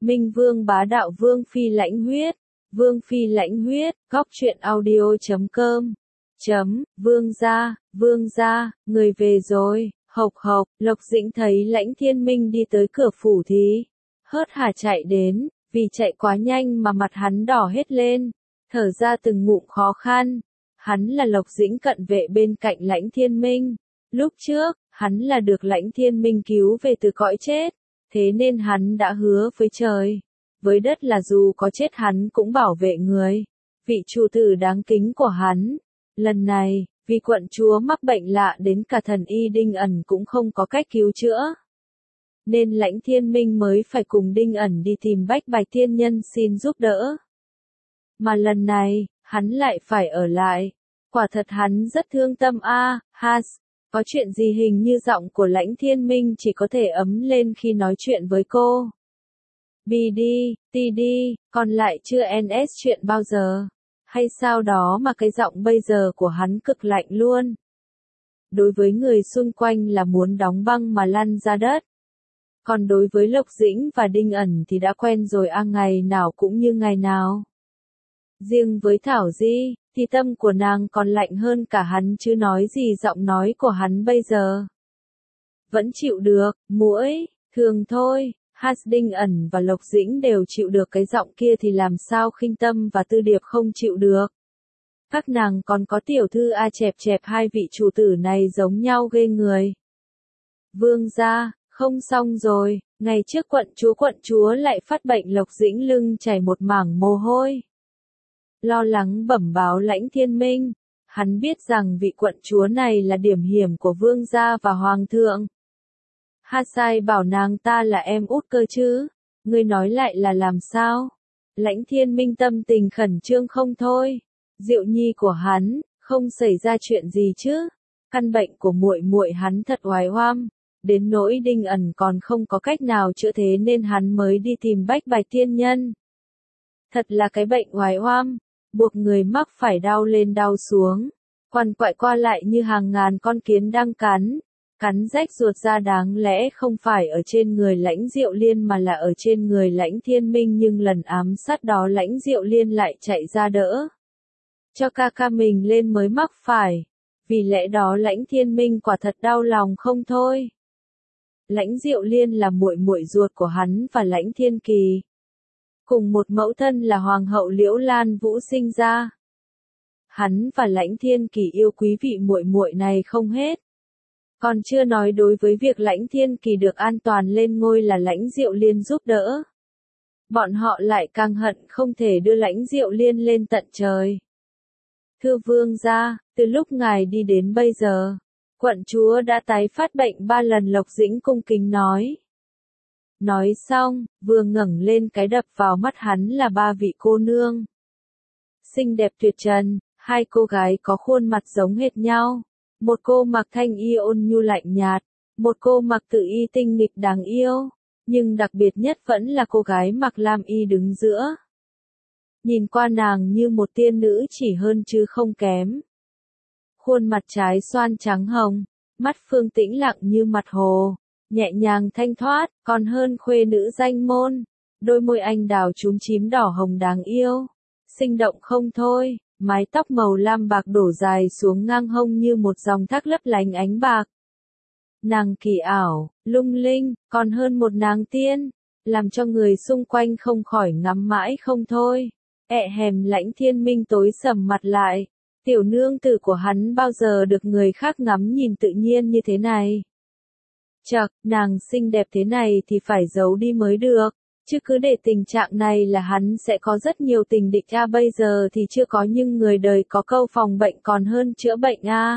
Minh Vương bá đạo Vương Phi lãnh huyết. Vương Phi lãnh huyết, góc truyện audio.com. Vương gia, người về rồi, hộc hộc, Lộc Dĩnh thấy Lãnh Thiên Minh đi tới cửa phủ thì hớt hải chạy đến, vì chạy quá nhanh mà mặt hắn đỏ hết lên, thở ra từng ngụm khó khăn. Hắn là Lộc Dĩnh cận vệ bên cạnh Lãnh Thiên Minh. Lúc trước, hắn là được Lãnh Thiên Minh cứu về từ cõi chết, thế nên hắn đã hứa với trời, với đất là dù có chết hắn cũng bảo vệ người, vị chủ tử đáng kính của hắn. Lần này, vì quận chúa mắc bệnh lạ đến cả thần y Đinh Ẩn cũng không có cách cứu chữa, nên Lãnh Thiên Minh mới phải cùng Đinh Ẩn đi tìm Bách Bạch Thiên Nhân xin giúp đỡ. Mà lần này, hắn lại phải ở lại. Quả thật hắn rất thương tâm Has. Có chuyện gì hình như giọng của Lãnh Thiên Minh chỉ có thể ấm lên khi nói chuyện với cô. BD, TD, còn lại chưa NS chuyện bao giờ. Hay sao đó mà cái giọng bây giờ của hắn cực lạnh luôn. Đối với người xung quanh là muốn đóng băng mà lăn ra đất. Còn đối với Lộc Dĩnh và Đinh Ẩn thì đã quen rồi ngày nào cũng như ngày nào. Riêng với Thảo Di, thì tâm của nàng còn lạnh hơn cả hắn chứ nói gì giọng nói của hắn bây giờ. Vẫn chịu được, muỗi, thường thôi, Đinh Ẩn và Lộc Dĩnh đều chịu được cái giọng kia thì làm sao Khinh Tâm và Tư Điệp không chịu được. Các nàng còn có tiểu thư chẹp chẹp hai vị chủ tử này giống nhau ghê người. Vương gia, không xong rồi, ngày trước quận chúa lại phát bệnh. Lộc Dĩnh lưng chảy một mảng mồ hôi. Lo lắng bẩm báo Lãnh Thiên Minh, hắn biết rằng vị quận chúa này là điểm hiểm của vương gia và hoàng thượng. Sai bảo nàng ta là em út cơ chứ, ngươi nói lại là làm sao? Lãnh Thiên Minh tâm tình khẩn trương không thôi. Diệu nhi của hắn, không xảy ra chuyện gì chứ? Căn bệnh của muội hắn thật oái oăm, đến nỗi Đinh Ẩn còn không có cách nào chữa thế nên hắn mới đi tìm Bách Bạch Thiên Nhân. Thật là cái bệnh oái oăm, buộc người mắc phải đau lên đau xuống, quằn quại qua lại như hàng ngàn con kiến đang cắn rách ruột ra, đáng lẽ không phải ở trên người Lãnh Diệu Liên mà là ở trên người Lãnh Thiên Minh, nhưng lần ám sát đó Lãnh Diệu Liên lại chạy ra đỡ cho ca mình lên mới mắc phải. Vì lẽ đó Lãnh Thiên Minh quả thật đau lòng không thôi. Lãnh Diệu Liên là muội ruột của hắn và Lãnh Thiên Kỳ, cùng một mẫu thân là Hoàng hậu Liễu Lan Vũ sinh ra. Hắn và Lãnh Thiên Kỳ yêu quý vị muội này không hết. Còn chưa nói đối với việc Lãnh Thiên Kỳ được an toàn lên ngôi là Lãnh Diệu Liên giúp đỡ, bọn họ lại càng hận không thể đưa Lãnh Diệu Liên lên tận trời. Thưa vương gia, từ lúc ngài đi đến bây giờ, quận chúa đã tái phát bệnh 3 lần. Lộc Dĩnh cung kính nói. Nói xong, vừa ngẩng lên cái đập vào mắt hắn là 3 vị cô nương xinh đẹp tuyệt trần. 2 cô gái có khuôn mặt giống hệt nhau. Một cô mặc thanh y ôn nhu lạnh nhạt, một cô mặc tự y tinh nghịch đáng yêu, nhưng đặc biệt nhất vẫn là cô gái mặc lam y đứng giữa. Nhìn qua nàng như một tiên nữ chỉ hơn chứ không kém. Khuôn mặt trái xoan trắng hồng, mắt Phương tĩnh lặng như mặt hồ, nhẹ nhàng thanh thoát, còn hơn khuê nữ danh môn. Đôi môi anh đào chúm chím đỏ hồng đáng yêu, sinh động không thôi. Mái tóc màu lam bạc đổ dài xuống ngang hông như một dòng thác lấp lánh ánh bạc. Nàng kỳ ảo, lung linh, còn hơn một nàng tiên, làm cho người xung quanh không khỏi ngắm mãi không thôi. Hèm Lãnh Thiên Minh tối sầm mặt lại. Tiểu nương tử của hắn bao giờ được người khác ngắm nhìn tự nhiên như thế này. Chậc, nàng xinh đẹp thế này thì phải giấu đi mới được. Chứ cứ để tình trạng này là hắn sẽ có rất nhiều tình địch bây giờ thì chưa có, nhưng người đời có câu phòng bệnh còn hơn chữa bệnh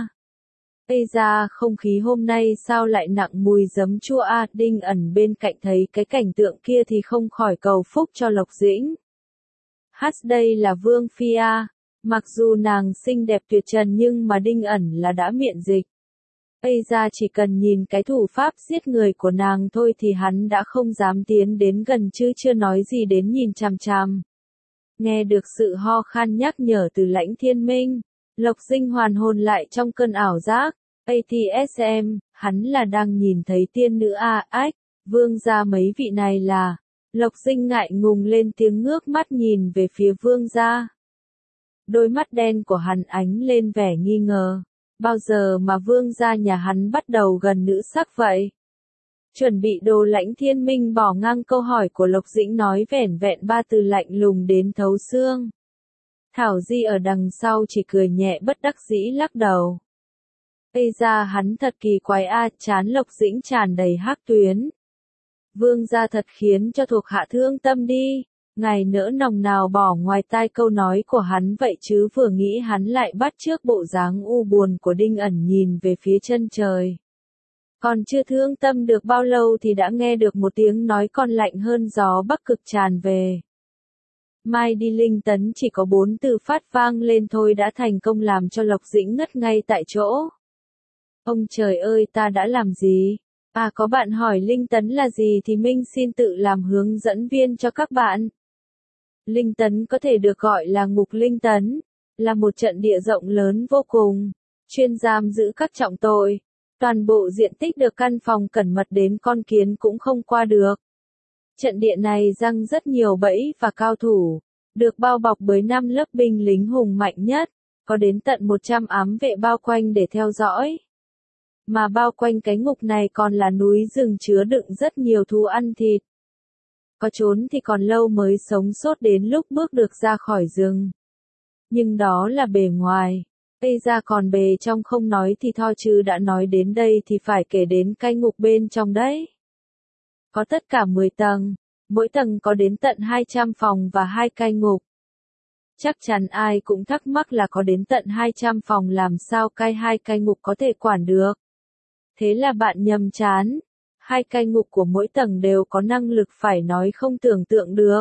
Bây ra không khí hôm nay sao lại nặng mùi giấm chua Đinh Ẩn bên cạnh thấy cái cảnh tượng kia thì không khỏi cầu phúc cho Lộc Dĩnh. Đây là Vương Phi mặc dù nàng xinh đẹp tuyệt trần nhưng mà Đinh Ẩn là đã miễn dịch. Bây ra chỉ cần nhìn cái thủ pháp giết người của nàng thôi thì hắn đã không dám tiến đến gần, chứ chưa nói gì đến nhìn chằm chằm. Nghe được sự ho khan nhắc nhở từ Lãnh Thiên Minh, Lộc Dĩnh hoàn hồn lại trong cơn ảo giác. ATSM, hắn là đang nhìn thấy tiên nữ vương gia mấy vị này là Lộc Dĩnh ngại ngùng lên tiếng ngước mắt nhìn về phía vương gia. Đôi mắt đen của hắn ánh lên vẻ nghi ngờ. Bao giờ mà vương gia nhà hắn bắt đầu gần nữ sắc vậy? Chuẩn bị đồ Lãnh Thiên Minh bỏ ngang câu hỏi của Lộc Dĩnh nói vẻn vẹn ba từ lạnh lùng đến thấu xương. Thảo Di ở đằng sau chỉ cười nhẹ bất đắc dĩ lắc đầu. Ây ra hắn thật kỳ quái a, chán Lộc Dĩnh tràn đầy hắc tuyến. Vương gia thật khiến cho thuộc hạ thương tâm đi. Ngài nỡ nòng nào bỏ ngoài tai câu nói của hắn vậy chứ, vừa nghĩ hắn lại bắt chước bộ dáng u buồn của Đinh Ẩn nhìn về phía chân trời. Còn chưa thương tâm được bao lâu thì đã nghe được một tiếng nói còn lạnh hơn gió bắc cực tràn về. Mai đi linh tấn chỉ có 4 từ phát vang lên thôi đã thành công làm cho Lộc Dĩnh ngất ngay tại chỗ. Ông trời ơi, ta đã làm gì? À, có bạn hỏi linh tấn là gì thì Minh xin tự làm hướng dẫn viên cho các bạn. Linh tấn có thể được gọi là ngục linh tấn, là một trận địa rộng lớn vô cùng, chuyên giam giữ các trọng tội. Toàn bộ diện tích được căn phòng cẩn mật đến con kiến cũng không qua được. Trận địa này giăng rất nhiều bẫy và cao thủ, được bao bọc bởi 5 lớp binh lính hùng mạnh nhất, có đến tận 100 ám vệ bao quanh để theo dõi. Mà bao quanh cái ngục này còn là núi rừng chứa đựng rất nhiều thú ăn thịt. Có trốn thì còn lâu mới sống sót đến lúc bước được ra khỏi rừng. Nhưng đó là bề ngoài. Ây ra còn bề trong không nói thì thôi chứ đã nói đến đây thì phải kể đến cai ngục bên trong đấy. Có tất cả 10 tầng, mỗi tầng có đến tận 200 phòng và 2 cai ngục. Chắc chắn ai cũng thắc mắc là có đến tận 200 phòng làm sao cai 2 cai ngục có thể quản được. Thế là bạn nhầm chán. 2 cai ngục của mỗi tầng đều có năng lực phải nói không tưởng tượng được.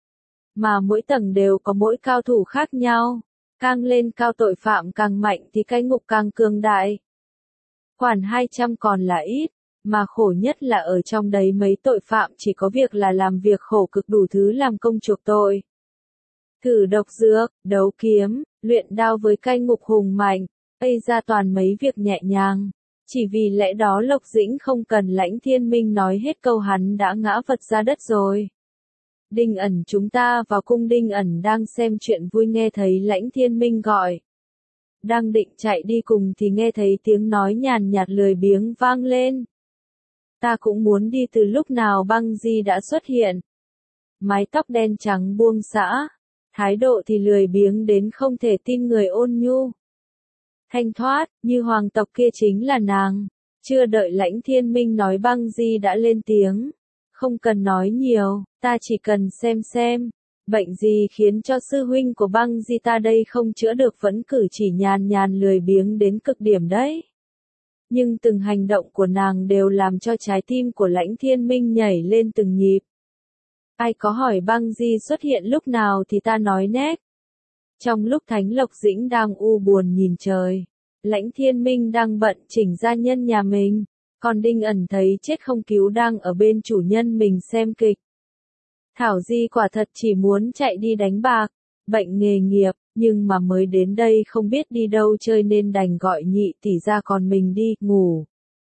Mà mỗi tầng đều có mỗi cao thủ khác nhau. Càng lên cao tội phạm càng mạnh thì cai ngục càng cường đại. Quản 200 còn là ít, mà khổ nhất là ở trong đấy mấy tội phạm chỉ có việc là làm việc khổ cực đủ thứ làm công chuộc tội. Thử độc dược, đấu kiếm, luyện đao với cai ngục hùng mạnh, Ây ra toàn mấy việc nhẹ nhàng. Chỉ vì lẽ đó Lộc Dĩnh không cần Lãnh Thiên Minh nói hết câu hắn đã ngã vật ra đất rồi. Đinh Ẩn, chúng ta vào cung. Đinh Ẩn đang xem chuyện vui nghe thấy Lãnh Thiên Minh gọi. Đang định chạy đi cùng thì nghe thấy tiếng nói nhàn nhạt lười biếng vang lên. Ta cũng muốn đi từ lúc nào Băng Di đã xuất hiện. Mái tóc đen trắng buông xõa, thái độ thì lười biếng đến không thể tin, người ôn nhu. Thanh thoát, như hoàng tộc kia chính là nàng. Chưa đợi Lãnh Thiên Minh nói Băng Di đã lên tiếng. Không cần nói nhiều, ta chỉ cần xem. Bệnh gì khiến cho sư huynh của Băng Di ta đây không chữa được, vẫn cử chỉ nhàn nhàn lười biếng đến cực điểm đấy. Nhưng từng hành động của nàng đều làm cho trái tim của Lãnh Thiên Minh nhảy lên từng nhịp. Ai có hỏi Băng Di xuất hiện lúc nào thì ta nói nét. Trong lúc Thánh Lộc Dĩnh đang u buồn nhìn trời, Lãnh Thiên Minh đang bận chỉnh gia nhân nhà mình, còn Đinh Ẩn thấy chết không cứu đang ở bên chủ nhân mình xem kịch. Thảo Di quả thật chỉ muốn chạy đi đánh bạc, bệnh nghề nghiệp, nhưng mà mới đến đây không biết đi đâu chơi nên đành gọi nhị tỷ ra còn mình đi ngủ.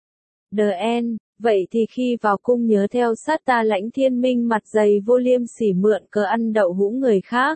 Đen, vậy thì khi vào cung nhớ theo sát ta. Lãnh Thiên Minh mặt dày vô liêm sỉ mượn cớ ăn đậu hũ người khác.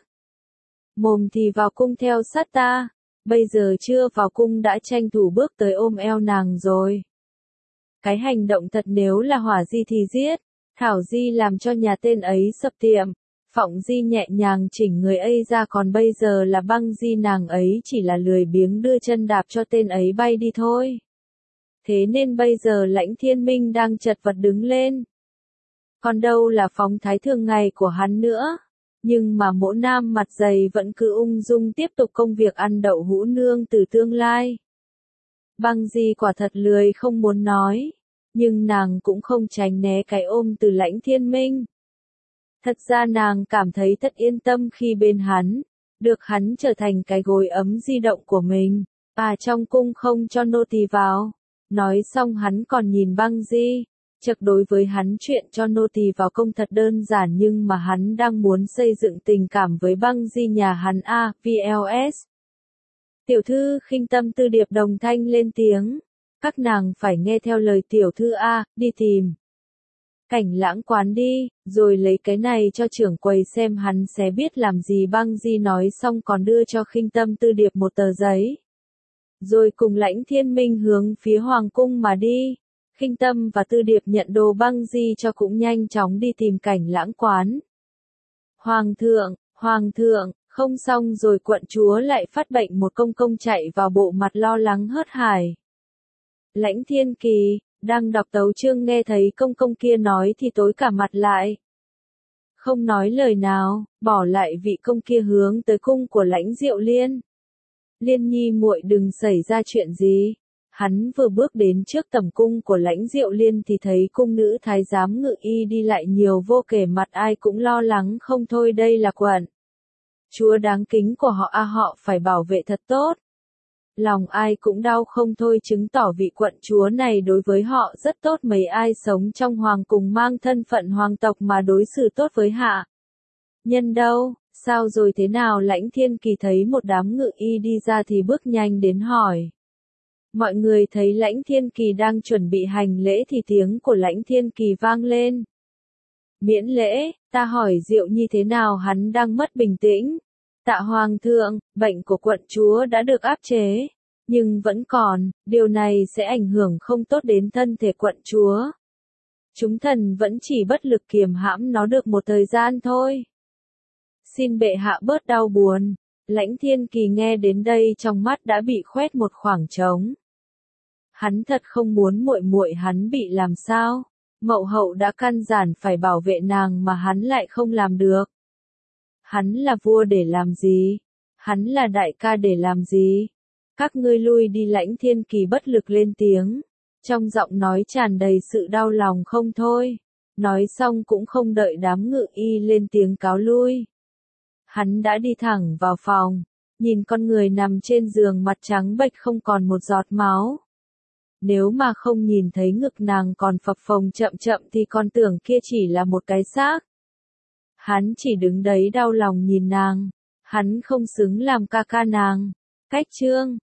Mồm thì vào cung theo sát ta, bây giờ chưa vào cung đã tranh thủ bước tới ôm eo nàng rồi. Cái hành động thật nếu là Hỏa Di thì giết. Thảo Di làm cho nhà tên ấy sập tiệm, Phọng Di nhẹ nhàng chỉnh người ấy ra, còn bây giờ là Băng Di, nàng ấy chỉ là lười biếng đưa chân đạp cho tên ấy bay đi thôi. Thế nên bây giờ Lãnh Thiên Minh đang chật vật đứng lên. Còn đâu là phong thái thường ngày của hắn nữa. Nhưng mà mỗ nam mặt dày vẫn cứ ung dung tiếp tục công việc ăn đậu hũ nương từ tương lai. Băng Di quả thật lười không muốn nói. Nhưng nàng cũng không tránh né cái ôm từ Lãnh Thiên Minh. Thật ra nàng cảm thấy thật yên tâm khi bên hắn, được hắn trở thành cái gối ấm di động của mình. Trong cung không cho nô tỳ vào. Nói xong hắn còn nhìn Băng Di. Chật, đối với hắn chuyện cho nô tỳ vào công thật đơn giản, nhưng mà hắn đang muốn xây dựng tình cảm với Băng Di nhà hắn VLS. Tiểu thư Khinh Tâm Tư Điệp đồng thanh lên tiếng. Các nàng phải nghe theo lời tiểu thư đi tìm. Cảnh Lãng quán đi, rồi lấy cái này cho trưởng quầy xem hắn sẽ biết làm gì. Băng Di nói xong còn đưa cho Khinh Tâm Tư Điệp một tờ giấy. Rồi cùng Lãnh Thiên Minh hướng phía Hoàng cung mà đi. Khinh Tâm và Tư Điệp nhận đồ Băng Di cho cũng nhanh chóng đi tìm Cảnh Lãng quán. Hoàng thượng, không xong rồi, quận chúa lại phát bệnh. Một công công chạy vào, bộ mặt lo lắng hớt hải. Lãnh Thiên Kỳ đang đọc tấu chương nghe thấy công công kia nói thì tối cả mặt lại. Không nói lời nào, bỏ lại vị công kia hướng tới cung của Lãnh Diệu Liên. Liên nhi muội đừng xảy ra chuyện gì. Hắn vừa bước đến trước tầm cung của Lãnh Diệu Liên thì thấy cung nữ thái giám Ngự Y đi lại nhiều vô kể, mặt ai cũng lo lắng không thôi. Đây là quận chúa đáng kính của họ, họ phải bảo vệ thật tốt. Lòng ai cũng đau không thôi, chứng tỏ vị quận chúa này đối với họ rất tốt. Mấy ai sống trong hoàng cung mang thân phận hoàng tộc mà đối xử tốt với hạ nhân đâu? Sao rồi, thế nào? Lãnh Thiên Kỳ thấy một đám Ngự Y đi ra thì bước nhanh đến hỏi. Mọi người thấy Lãnh Thiên Kỳ đang chuẩn bị hành lễ thì tiếng của Lãnh Thiên Kỳ vang lên. Miễn lễ, ta hỏi Diệu Nhi thế nào? Hắn đang mất bình tĩnh. Tạ hoàng thượng, bệnh của quận chúa đã được áp chế, nhưng vẫn còn, điều này sẽ ảnh hưởng không tốt đến thân thể quận chúa. Chúng thần vẫn chỉ bất lực kiềm hãm nó được một thời gian thôi. Xin bệ hạ bớt đau buồn. Lãnh Thiên Kỳ nghe đến đây trong mắt đã bị khoét một khoảng trống. Hắn thật không muốn muội muội hắn bị làm sao. Mậu hậu đã căn dặn phải bảo vệ nàng mà hắn lại không làm được. Hắn là vua để làm gì? Hắn là đại ca để làm gì? Các ngươi lui đi. Lãnh Thiên Kỳ bất lực lên tiếng. Trong giọng nói tràn đầy sự đau lòng không thôi. Nói xong cũng không đợi đám Ngự Y lên tiếng cáo lui. Hắn đã đi thẳng vào phòng. Nhìn con người nằm trên giường mặt trắng bệch không còn một giọt máu. Nếu mà không nhìn thấy ngực nàng còn phập phồng chậm chậm thì con tưởng kia chỉ là một cái xác. Hắn chỉ đứng đấy đau lòng nhìn nàng. Hắn không xứng làm ca ca nàng. Cách chương